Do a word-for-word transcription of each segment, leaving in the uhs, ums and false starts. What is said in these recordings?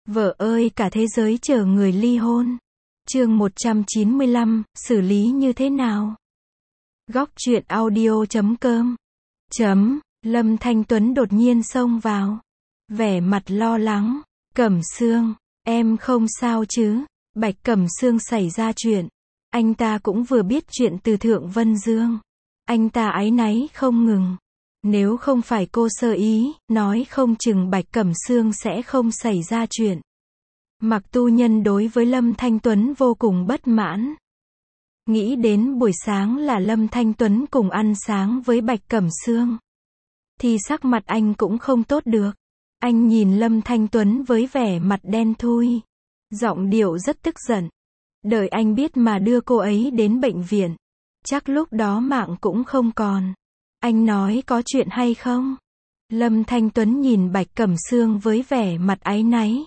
Vợ ơi, cả thế giới chờ người ly hôn. Chương một trăm chín mươi lăm, xử lý như thế nào? Góc truyện audio chấm com. Chấm, Lâm Thanh Tuấn đột nhiên xông vào. Vẻ mặt lo lắng. Cẩm Sương, em không sao chứ? Bạch Cẩm Sương xảy ra chuyện. Anh ta cũng vừa biết chuyện từ Thượng Vân Dương. Anh ta áy náy không ngừng. Nếu không phải cô sơ ý, nói không chừng Bạch Cẩm Sương sẽ không xảy ra chuyện. Mạc Tu Nhân đối với Lâm Thanh Tuấn vô cùng bất mãn. Nghĩ đến buổi sáng là Lâm Thanh Tuấn cùng ăn sáng với Bạch Cẩm Sương, thì sắc mặt anh cũng không tốt được. Anh nhìn Lâm Thanh Tuấn với vẻ mặt đen thui, giọng điệu rất tức giận. Đợi anh biết mà đưa cô ấy đến bệnh viện, chắc lúc đó mạng cũng không còn. Anh nói có chuyện hay không? Lâm Thanh Tuấn nhìn Bạch Cẩm Sương với vẻ mặt áy náy.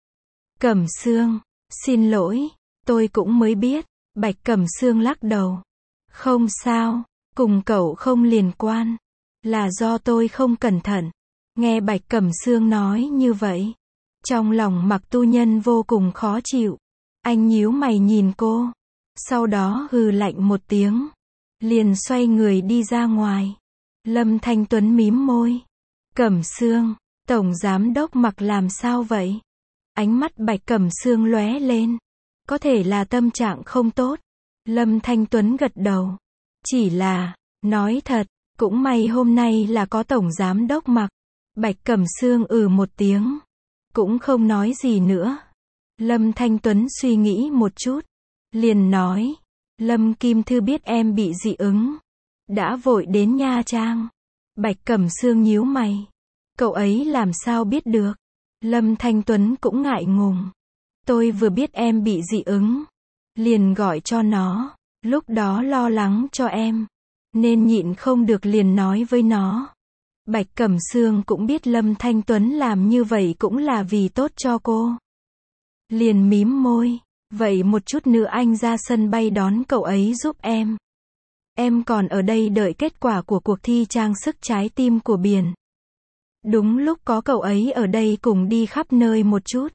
Cẩm Sương, xin lỗi, tôi cũng mới biết. Bạch Cẩm Sương lắc đầu. Không sao, cùng cậu không liên quan. Là do tôi không cẩn thận. Nghe Bạch Cẩm Sương nói như vậy, trong lòng Mạc Tu Nhân vô cùng khó chịu. Anh nhíu mày nhìn cô, sau đó hừ lạnh một tiếng, liền xoay người đi ra ngoài. Lâm Thanh Tuấn mím môi. Cẩm Sương, Tổng Giám Đốc Mạc làm sao vậy? Ánh mắt Bạch Cẩm Sương lóe lên. Có thể là tâm trạng không tốt. Lâm Thanh Tuấn gật đầu. Chỉ là, nói thật, cũng may hôm nay là có Tổng Giám Đốc Mạc. Bạch Cẩm Sương ừ một tiếng, cũng không nói gì nữa. Lâm Thanh Tuấn suy nghĩ một chút, liền nói, Lâm Kim Thư biết em bị dị ứng, đã vội đến Nha Trang. Bạch Cẩm Sương nhíu mày. Cậu ấy làm sao biết được? Lâm Thanh Tuấn cũng ngại ngùng. Tôi vừa biết em bị dị ứng, liền gọi cho nó, lúc đó lo lắng cho em, nên nhịn không được liền nói với nó. Bạch Cẩm Sương cũng biết Lâm Thanh Tuấn làm như vậy cũng là vì tốt cho cô. Liền mím môi, vậy một chút nữa anh ra sân bay đón cậu ấy giúp em. Em còn ở đây đợi kết quả của cuộc thi trang sức trái tim của biển. Đúng lúc có cậu ấy ở đây cùng đi khắp nơi một chút.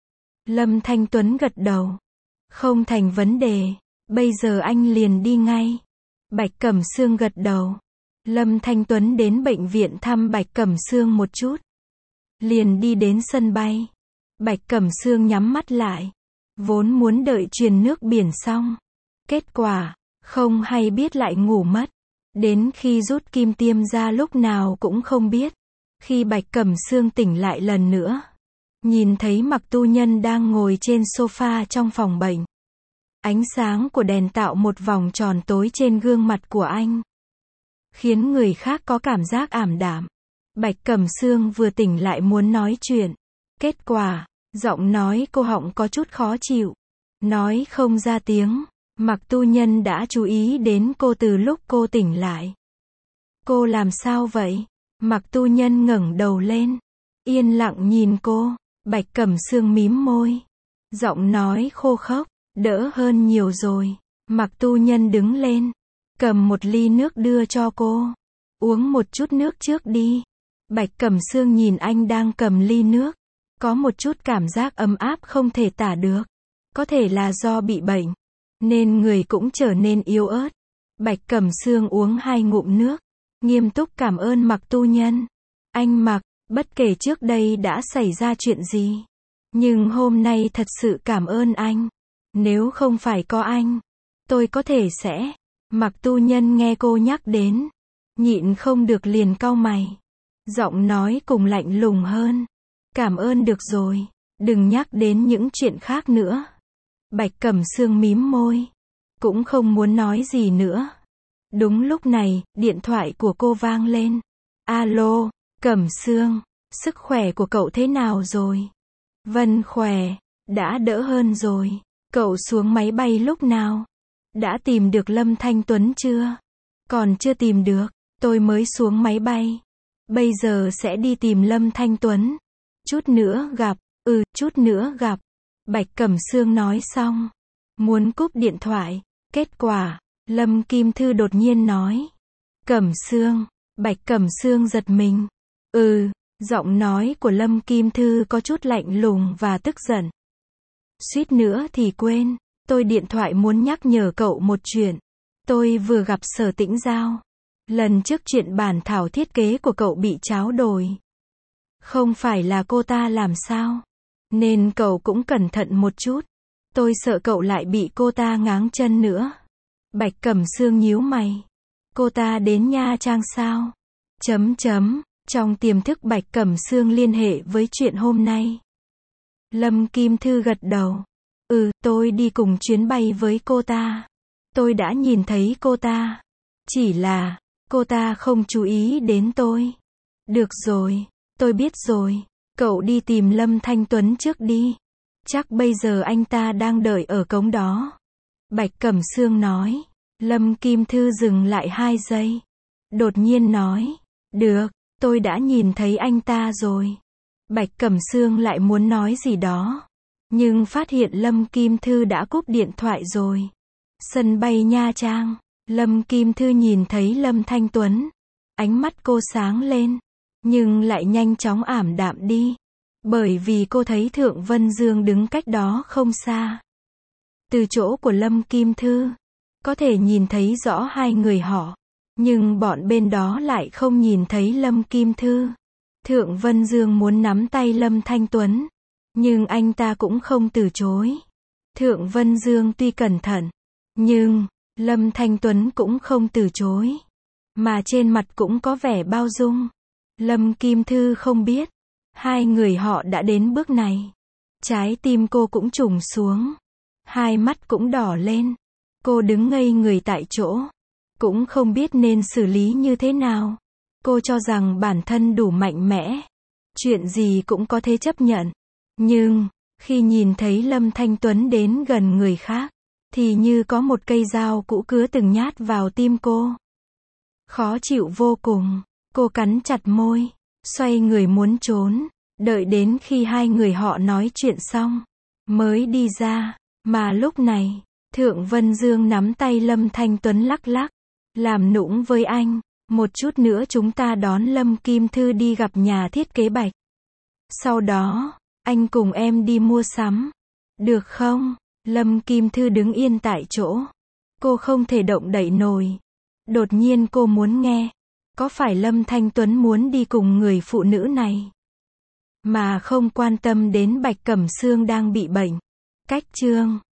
Lâm Thanh Tuấn gật đầu. Không thành vấn đề, bây giờ anh liền đi ngay. Bạch Cẩm Sương gật đầu. Lâm Thanh Tuấn đến bệnh viện thăm Bạch Cẩm Sương một chút, liền đi đến sân bay. Bạch Cẩm Sương nhắm mắt lại, vốn muốn đợi truyền nước biển xong. Kết quả, không hay biết lại ngủ mất. Đến khi rút kim tiêm ra lúc nào cũng không biết. Khi Bạch Cẩm Sương tỉnh lại lần nữa, nhìn thấy Mạc Tu Nhân đang ngồi trên sofa trong phòng bệnh. Ánh sáng của đèn tạo một vòng tròn tối trên gương mặt của anh, khiến người khác có cảm giác ảm đạm. Bạch Cẩm Sương vừa tỉnh lại muốn nói chuyện. Kết quả, giọng nói cô họng có chút khó chịu. Nói không ra tiếng. Mạc Tu Nhân đã chú ý đến cô từ lúc cô tỉnh lại. Cô làm sao vậy? Mạc Tu Nhân ngẩng đầu lên, yên lặng nhìn cô. Bạch Cẩm Sương mím môi, giọng nói khô khốc, đỡ hơn nhiều rồi. Mạc Tu Nhân đứng lên, cầm một ly nước đưa cho cô. Uống một chút nước trước đi. Bạch Cẩm Sương nhìn anh đang cầm ly nước, có một chút cảm giác ấm áp không thể tả được. Có thể là do bị bệnh, nên người cũng trở nên yếu ớt. Bạch Cẩm Sương uống hai ngụm nước, nghiêm túc cảm ơn Mạc Tu Nhân. Anh Mạc, bất kể trước đây đã xảy ra chuyện gì, nhưng hôm nay thật sự cảm ơn anh. Nếu không phải có anh, tôi có thể sẽ... Mạc Tu Nhân nghe cô nhắc đến, nhịn không được liền cau mày. Giọng nói cùng lạnh lùng hơn. Cảm ơn được rồi, đừng nhắc đến những chuyện khác nữa. Bạch Cẩm Sương mím môi, cũng không muốn nói gì nữa. Đúng lúc này, điện thoại của cô vang lên. Alo, Cẩm Sương, sức khỏe của cậu thế nào rồi? Vân khỏe, đã đỡ hơn rồi. Cậu xuống máy bay lúc nào? Đã tìm được Lâm Thanh Tuấn chưa? Còn chưa tìm được, tôi mới xuống máy bay. Bây giờ sẽ đi tìm Lâm Thanh Tuấn. Chút nữa gặp, ừ, chút nữa gặp. Bạch Cẩm Sương nói xong, muốn cúp điện thoại. Kết quả, Lâm Kim Thư đột nhiên nói. Cẩm Sương, Bạch Cẩm Sương giật mình. Ừ, Giọng nói của Lâm Kim Thư có chút lạnh lùng và tức giận. Suýt nữa thì quên, tôi điện thoại muốn nhắc nhở cậu một chuyện. Tôi vừa gặp Sở Tĩnh Giao. Lần trước chuyện bản thảo thiết kế của cậu bị tráo đổi. Không phải là cô ta làm sao? Nên cậu cũng cẩn thận một chút. Tôi sợ cậu lại bị cô ta ngáng chân nữa. Bạch Cẩm Sương nhíu mày. Cô ta đến Nha Trang sao? Chấm chấm, trong tiềm thức Bạch Cẩm Sương liên hệ với chuyện hôm nay. Lâm Kim Thư gật đầu. Ừ, tôi đi cùng chuyến bay với cô ta. Tôi đã nhìn thấy cô ta. Chỉ là, cô ta không chú ý đến tôi. Được rồi, tôi biết rồi. Cậu đi tìm Lâm Thanh Tuấn trước đi. Chắc bây giờ anh ta đang đợi ở cổng đó. Bạch Cẩm Sương nói. Lâm Kim Thư dừng lại hai giây. Đột nhiên nói. Được, tôi đã nhìn thấy anh ta rồi. Bạch Cẩm Sương lại muốn nói gì đó. Nhưng phát hiện Lâm Kim Thư đã cúp điện thoại rồi. Sân bay Nha Trang. Lâm Kim Thư nhìn thấy Lâm Thanh Tuấn. Ánh mắt cô sáng lên. Nhưng lại nhanh chóng ảm đạm đi. Bởi vì cô thấy Thượng Vân Dương đứng cách đó không xa. Từ chỗ của Lâm Kim Thư, có thể nhìn thấy rõ hai người họ. Nhưng bọn bên đó lại không nhìn thấy Lâm Kim Thư. Thượng Vân Dương muốn nắm tay Lâm Thanh Tuấn. Nhưng anh ta cũng không từ chối. Thượng Vân Dương tuy cẩn thận. Nhưng, Lâm Thanh Tuấn cũng không từ chối. Mà trên mặt cũng có vẻ bao dung. Lâm Kim Thư không biết. Hai người họ đã đến bước này. Trái tim cô cũng trùng xuống. Hai mắt cũng đỏ lên. Cô đứng ngây người tại chỗ. Cũng không biết nên xử lý như thế nào. Cô cho rằng bản thân đủ mạnh mẽ. Chuyện gì cũng có thể chấp nhận. Nhưng, khi nhìn thấy Lâm Thanh Tuấn đến gần người khác, thì như có một cây dao cũ cứa từng nhát vào tim cô. Khó chịu vô cùng. Cô cắn chặt môi. Xoay người muốn trốn. Đợi đến khi hai người họ nói chuyện xong. Mới đi ra. Mà lúc này, Thượng Vân Dương nắm tay Lâm Thanh Tuấn lắc lắc. Làm nũng với anh. Một chút nữa chúng ta đón Lâm Kim Thư đi gặp nhà thiết kế Bạch. Sau đó, anh cùng em đi mua sắm. Được không? Lâm Kim Thư đứng yên tại chỗ. Cô không thể động đậy nổi. Đột nhiên cô muốn nghe. Có phải Lâm Thanh Tuấn muốn đi cùng người phụ nữ này? Mà không quan tâm đến Bạch Cẩm Sương đang bị bệnh. Cách chương